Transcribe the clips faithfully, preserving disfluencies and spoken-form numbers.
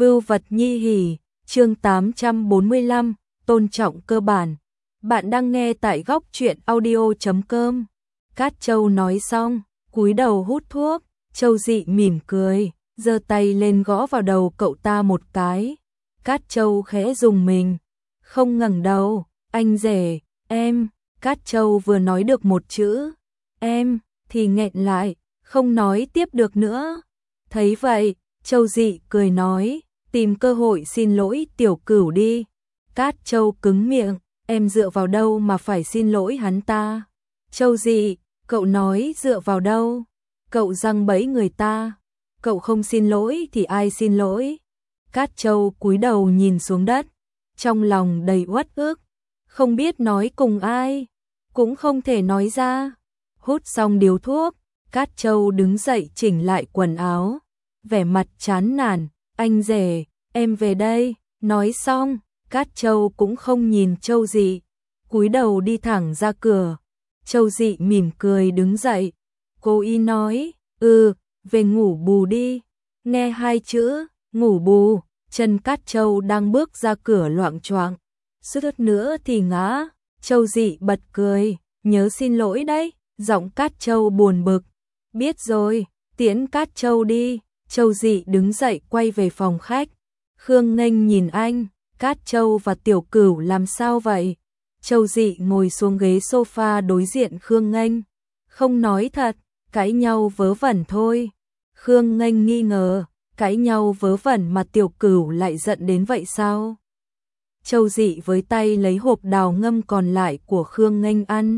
Vưu vật nhi hỉ, chương tám trăm bốn mươi lăm, tôn trọng cơ bản. Bạn đang nghe tại góc truyện audio chấm com. Cát Châu nói xong, cúi đầu hút thuốc, Châu Dị mỉm cười, giơ tay lên gõ vào đầu cậu ta một cái. Cát Châu khẽ rùng mình, không ngẩng đầu, anh rể, em, Cát Châu vừa nói được một chữ, em, thì nghẹn lại, không nói tiếp được nữa. Thấy vậy, Châu Dị cười nói, tìm cơ hội xin lỗi Tiểu Cửu đi. Cát Châu cứng miệng, em dựa vào đâu mà phải xin lỗi hắn ta? Châu Dị, cậu nói dựa vào đâu? Cậu giăng bẫy người ta, cậu không xin lỗi thì ai xin lỗi? Cát Châu cúi đầu nhìn xuống đất, trong lòng đầy uất ức, không biết nói cùng ai, cũng không thể nói ra. Hút xong điếu thuốc, Cát Châu đứng dậy chỉnh lại quần áo, vẻ mặt chán nản, anh rể, em về đây. Nói xong, Cát Châu cũng không nhìn Châu Dị, cúi đầu đi thẳng ra cửa. Châu Dị mỉm cười đứng dậy, cô y nói, ừ, về ngủ bù đi. Nghe hai chữ, ngủ bù, chân Cát Châu đang bước ra cửa loạng choạng, suýt nữa thì ngã. Châu Dị bật cười, nhớ xin lỗi đấy. Giọng Cát Châu buồn bực, biết rồi, tiễn Cát Châu đi. Châu Dị đứng dậy quay về phòng khách. Khương Nghênh nhìn anh, Cát Châu và Tiểu Cửu làm sao vậy? Châu Dị ngồi xuống ghế sofa đối diện Khương Nghênh, không nói thật, cãi nhau vớ vẩn thôi. Khương Nghênh nghi ngờ, cãi nhau vớ vẩn mà Tiểu Cửu lại giận đến vậy sao? Châu Dị với tay lấy hộp đào ngâm còn lại của Khương Nghênh ăn.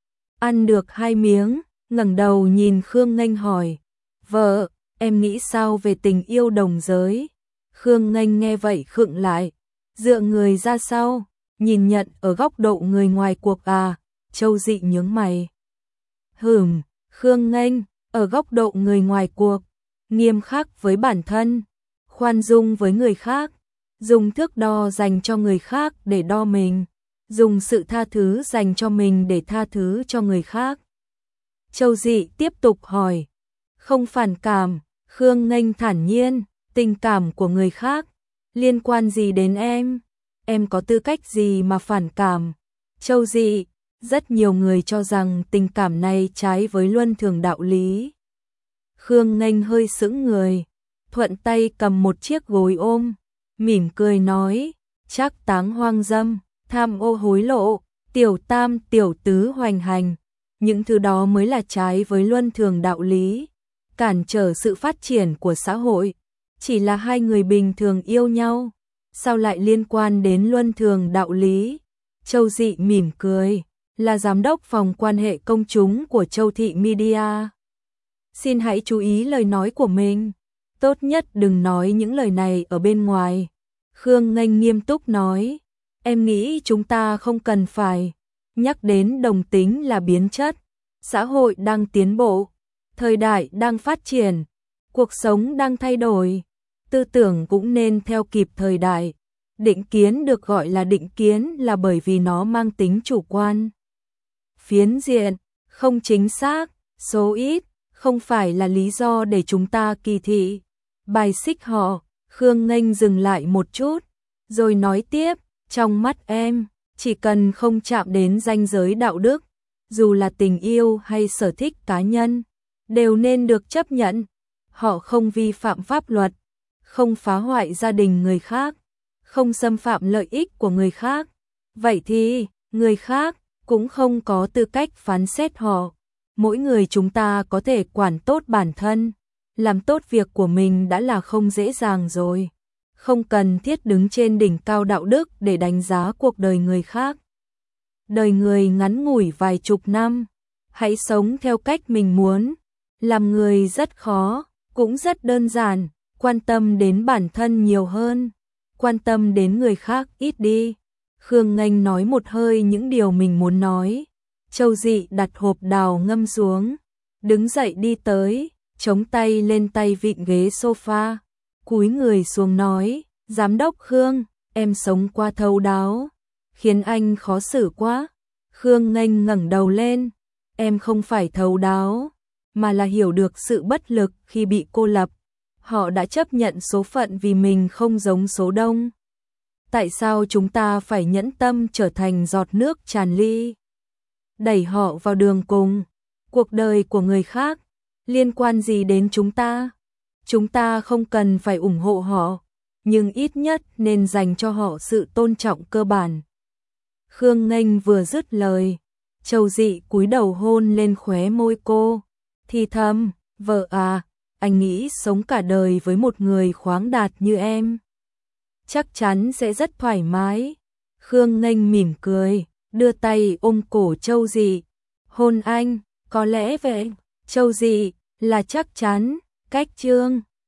Ăn được hai miếng, ngẩng đầu nhìn Khương Nghênh hỏi, vợ, em nghĩ sao về tình yêu đồng giới? Khương Nghênh nghe vậy khựng lại, dựa người ra sau, nhìn nhận ở góc độ người ngoài cuộc à? Châu Dị nhướng mày. Hửm, Khương Nghênh, ở góc độ người ngoài cuộc, nghiêm khắc với bản thân, khoan dung với người khác, dùng thước đo dành cho người khác để đo mình, dùng sự tha thứ dành cho mình để tha thứ cho người khác. Châu Dị tiếp tục hỏi, không phản cảm? Khương Nghênh thản nhiên, tình cảm của người khác liên quan gì đến em? Em có tư cách gì mà phản cảm? Châu Dị, rất nhiều người cho rằng tình cảm này trái với luân thường đạo lý. Khương Nghênh hơi sững người, thuận tay cầm một chiếc gối ôm, mỉm cười nói, trác táng hoang dâm, tham ô hối lộ, tiểu tam tiểu tứ hoành hành, những thứ đó mới là trái với luân thường đạo lý, cản trở sự phát triển của xã hội. Chỉ là hai người bình thường yêu nhau, sao lại liên quan đến luân thường đạo lý? Châu Dị mỉm cười, là giám đốc phòng quan hệ công chúng của Châu Thị Media. Xin hãy chú ý lời nói của mình, tốt nhất đừng nói những lời này ở bên ngoài. Khương Nghênh nghiêm túc nói, em nghĩ chúng ta không cần phải nhắc đến đồng tính là biến chất. Xã hội đang tiến bộ, thời đại đang phát triển, cuộc sống đang thay đổi, tư tưởng cũng nên theo kịp thời đại. Định kiến được gọi là định kiến là bởi vì nó mang tính chủ quan, phiến diện, không chính xác, số ít, không phải là lý do để chúng ta kỳ thị, bài xích họ. Khương Nghênh dừng lại một chút, rồi nói tiếp, trong mắt em, chỉ cần không chạm đến ranh giới đạo đức, dù là tình yêu hay sở thích cá nhân, đều nên được chấp nhận. Họ không vi phạm pháp luật, không phá hoại gia đình người khác, không xâm phạm lợi ích của người khác. Vậy thì, người khác cũng không có tư cách phán xét họ. Mỗi người chúng ta có thể quản tốt bản thân, làm tốt việc của mình đã là không dễ dàng rồi. Không cần thiết đứng trên đỉnh cao đạo đức để đánh giá cuộc đời người khác. Đời người ngắn ngủi vài chục năm, hãy sống theo cách mình muốn. Làm người rất khó, cũng rất đơn giản, quan tâm đến bản thân nhiều hơn, quan tâm đến người khác ít đi. Khương Nghênh nói một hơi những điều mình muốn nói. Châu Dị đặt hộp đào ngâm xuống, đứng dậy đi tới, chống tay lên tay vịn ghế sofa, cúi người xuống nói, giám đốc Khương, em sống qua thấu đáo, khiến anh khó xử quá. Khương Nghênh ngẩng đầu lên, em không phải thấu đáo, mà là hiểu được sự bất lực khi bị cô lập. Họ đã chấp nhận số phận vì mình không giống số đông. Tại sao chúng ta phải nhẫn tâm trở thành giọt nước tràn ly? Đẩy họ vào đường cùng. Cuộc đời của người khác liên quan gì đến chúng ta? Chúng ta không cần phải ủng hộ họ, nhưng ít nhất nên dành cho họ sự tôn trọng cơ bản. Khương Nghênh vừa dứt lời, Châu Dị cúi đầu hôn lên khóe môi cô, thì thầm, vợ à, anh nghĩ sống cả đời với một người khoáng đạt như em chắc chắn sẽ rất thoải mái. Khương Nghênh mỉm cười, đưa tay ôm cổ Châu Dị, hôn anh, có lẽ vậy. Châu Dị là chắc chắn, cách chương